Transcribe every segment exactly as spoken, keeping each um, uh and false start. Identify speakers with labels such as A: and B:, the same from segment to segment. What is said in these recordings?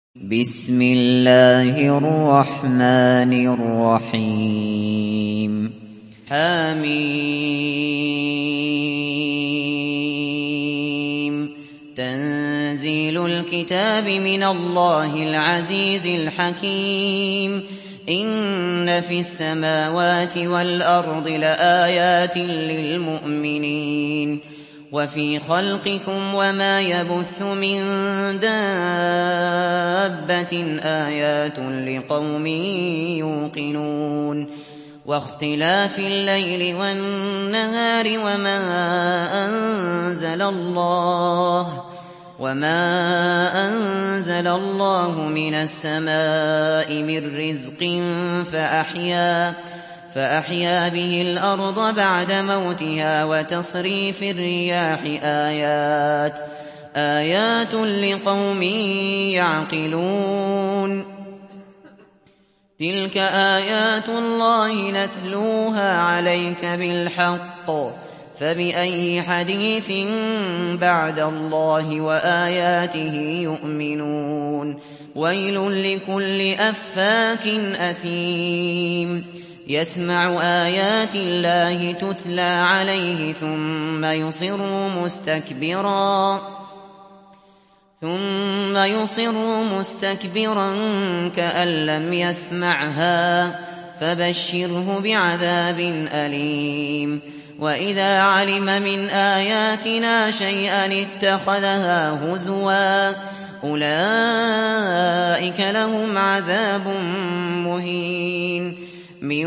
A: بسم الله الرحمن الرحيم حميم تنزيل الكتاب من الله العزيز الحكيم إن في السماوات والأرض لآيات للمؤمنين وفي خلقكم وما يبث من دابة آيات لقوم يوقنون واختلاف الليل والنهار وما أنزل الله وما أنزل الله من السماء من رزق فأحيا فأحيا به الأرض بعد موتها وتصريف الرياح آيات آيات لقوم يعقلون تلك آيات الله نتلوها عليك بالحق فبأي حديث بعد الله وآياته يؤمنون ويل لكل أفاك أثيم يسمع آيات الله تتلى عليه ثم يصر مستكبرا ثم يصر مستكبرا كأن لم يسمعها فبشره بعذاب أليم وإذا علم من آياتنا شيئا اتخذها هزوا أولئك لهم عذاب مهين من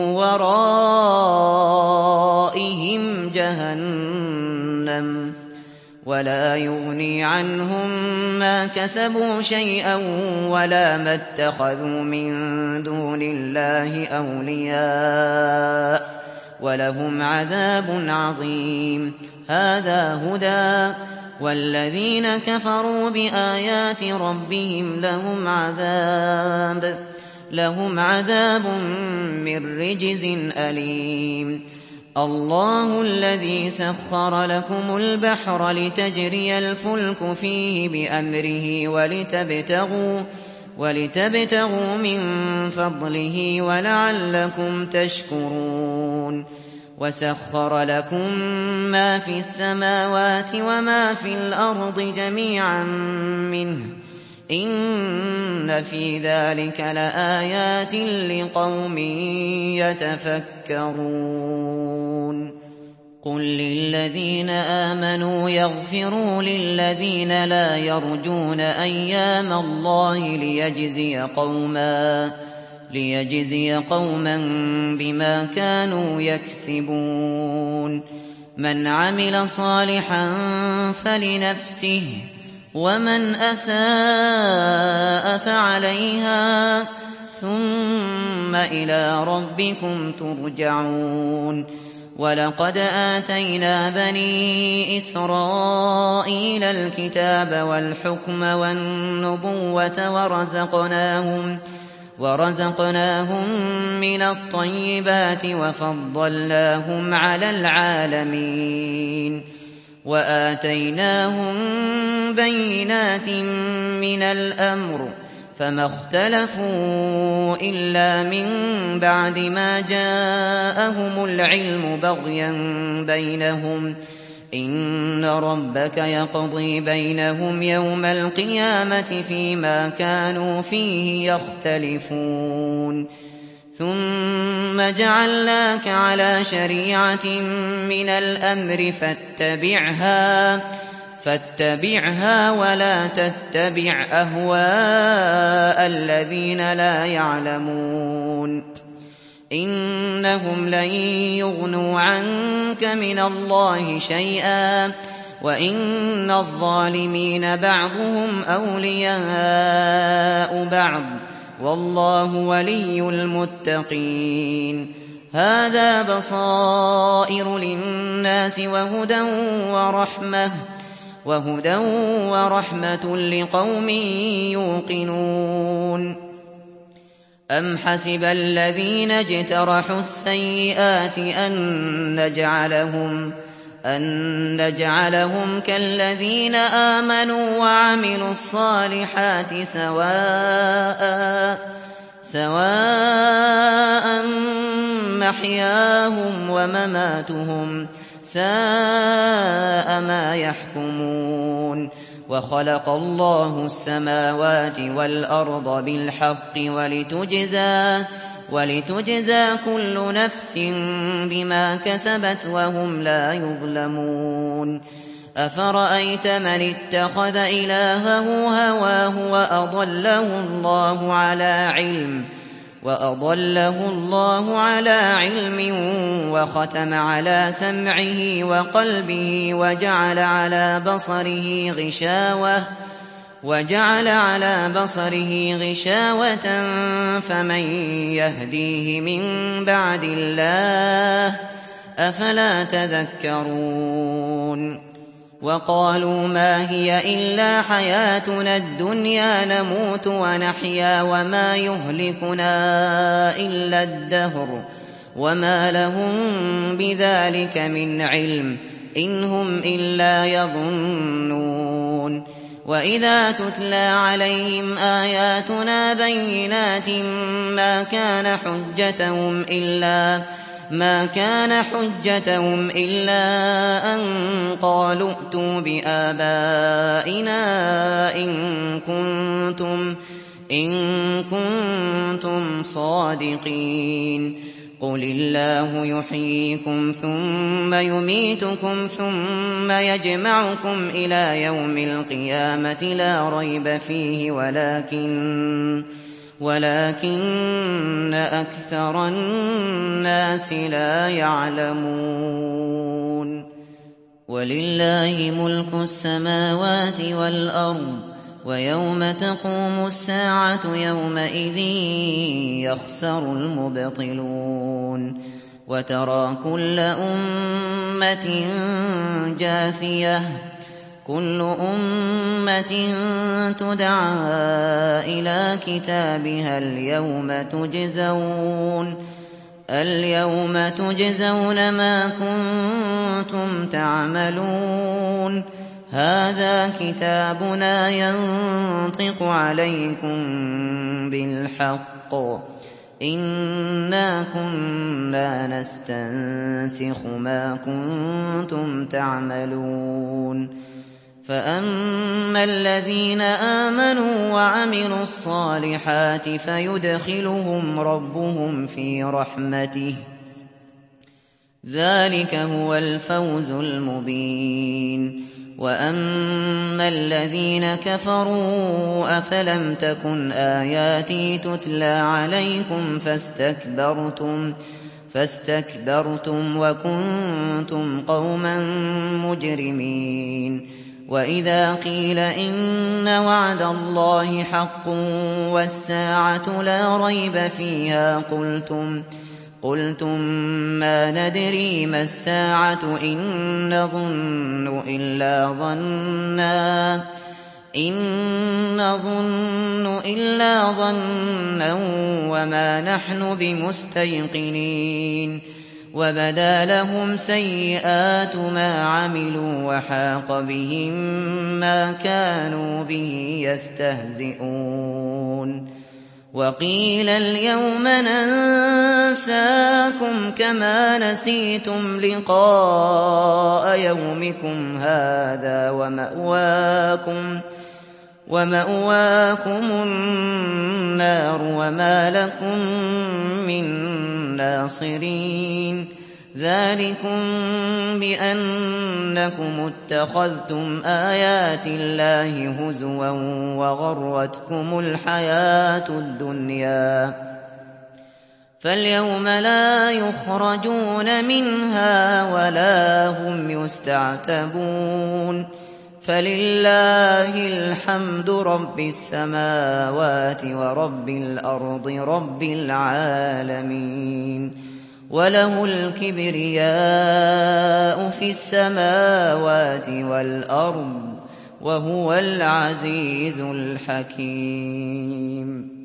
A: ورائهم جهنم ولا يغني عنهم ما كسبوا شيئا ولا ما اتخذوا من دون الله أولياء ولهم عذاب عظيم هذا هدى والذين كفروا بآيات ربهم لهم عذاب لهم عذاب من رجز أليم الله الذي سخر لكم البحر لتجري الفلك فيه بأمره ولتبتغوا, ولتبتغوا من فضله ولعلكم تشكرون وسخر لكم ما في السماوات وما في الأرض جميعا منه إن في ذلك لآيات لقوم يتفكرون قل للذين آمنوا يغفروا للذين لا يرجون أيام الله ليجزي قوما ليجزي قوما بما كانوا يكسبون من عمل صالحا فلنفسه ومن أساء فعليها ثم إلى ربكم ترجعون ولقد آتينا بني إسرائيل الكتاب والحكم والنبوة ورزقناهم ورزقناهم من الطيبات وفضلناهم على العالمين وآتيناهم بينات من الأمر فما اختلفوا إلا من بعد ما جاءهم العلم بغيا بينهم إن ربك يقضي بينهم يوم القيامة فيما كانوا فيه يختلفون ثم جعلناك على شريعة من الأمر فاتبعها فاتبعها ولا تتبع أهواء الذين لا يعلمون إنهم لن يغنوا عنك من الله شيئا وإن الظالمين بعضهم أولياء بعض والله ولي المتقين هذا بصائر للناس وهدى ورحمة وهدى ورحمة لقوم يوقنون أم حسب الذين اجترحوا السيئات أن نجعلهم أن نجعلهم كالذين آمنوا وعملوا الصالحات سواء سواء محياهم ومماتهم ساء ما يحكمون. وخلق الله السماوات والأرض بالحق ولتجزى ولتجزى كل نفس بما كسبت وهم لا يظلمون. أفرأيت من اتخذ إلهه هواه وأضله الله على علم وأضله الله على علم وختم على سمعه وقلبه وجعل على بصره غشاوة وجعل على بصره غشاوة فمن يهديه من بعد الله أفلا تذكرون. وقالوا ما هي إلا حياتنا الدنيا نموت ونحيا وما يهلكنا إلا الدهر وما لهم بذلك من علم إن هم إلا يظنون. وإذا تتلى عليهم آياتنا بينات ما كان حجتهم إلا ما كان حجتهم إلا أن قالوا ائتوا بآبائنا إن كنتم إن كنتم صادقين. قل الله يحييكم ثم يميتكم ثم يجمعكم إلى يوم القيامة لا ريب فيه ولكن ولكن أكثر الناس لا يعلمون. ولله ملك السماوات والأرض ويوم تقوم الساعة يومئذ يخسر المبطلون. وترى كل أمة جاثية كل أمة تدعى إلى كتابها اليوم تجزون اليوم تجزون ما كنتم تعملون. هذا كتابنا ينطق عليكم بالحق إنا كنا نستنسخ ما كنتم تعملون. فأما الذين آمنوا وعملوا الصالحات فيدخلهم ربهم في رحمته ذلك هو الفوز المبين. وأما الذين كفروا أفلم تكن آياتي تتلى عليكم فاستكبرتم فاستكبرتم وكنتم قوما مجرمين. وإذا قيل إن وعد الله حق والساعة لا ريب فيها قلتم قلتم ما ندري ما الساعة إن نظن إلا ظنا إن نظن إلا ظنا وما نحن بمستيقنين. وبدا لهم سيئات ما عملوا وحاق بهم ما كانوا به يستهزئون. وقيل اليوم ننساكم كما نسيتم لقاء يومكم هذا ومأواكم ومأواكم النار وما لكم من ناصرين. ذلكم بأنكم اتخذتم آيات الله هزوا وغرتكم الحياة الدنيا فاليوم لا يخرجون منها ولا هم يستعتبون. فلله الحمد رب السماوات ورب الأرض رب العالمين. وله الكبرياء في السماوات والأرض وهو العزيز الحكيم.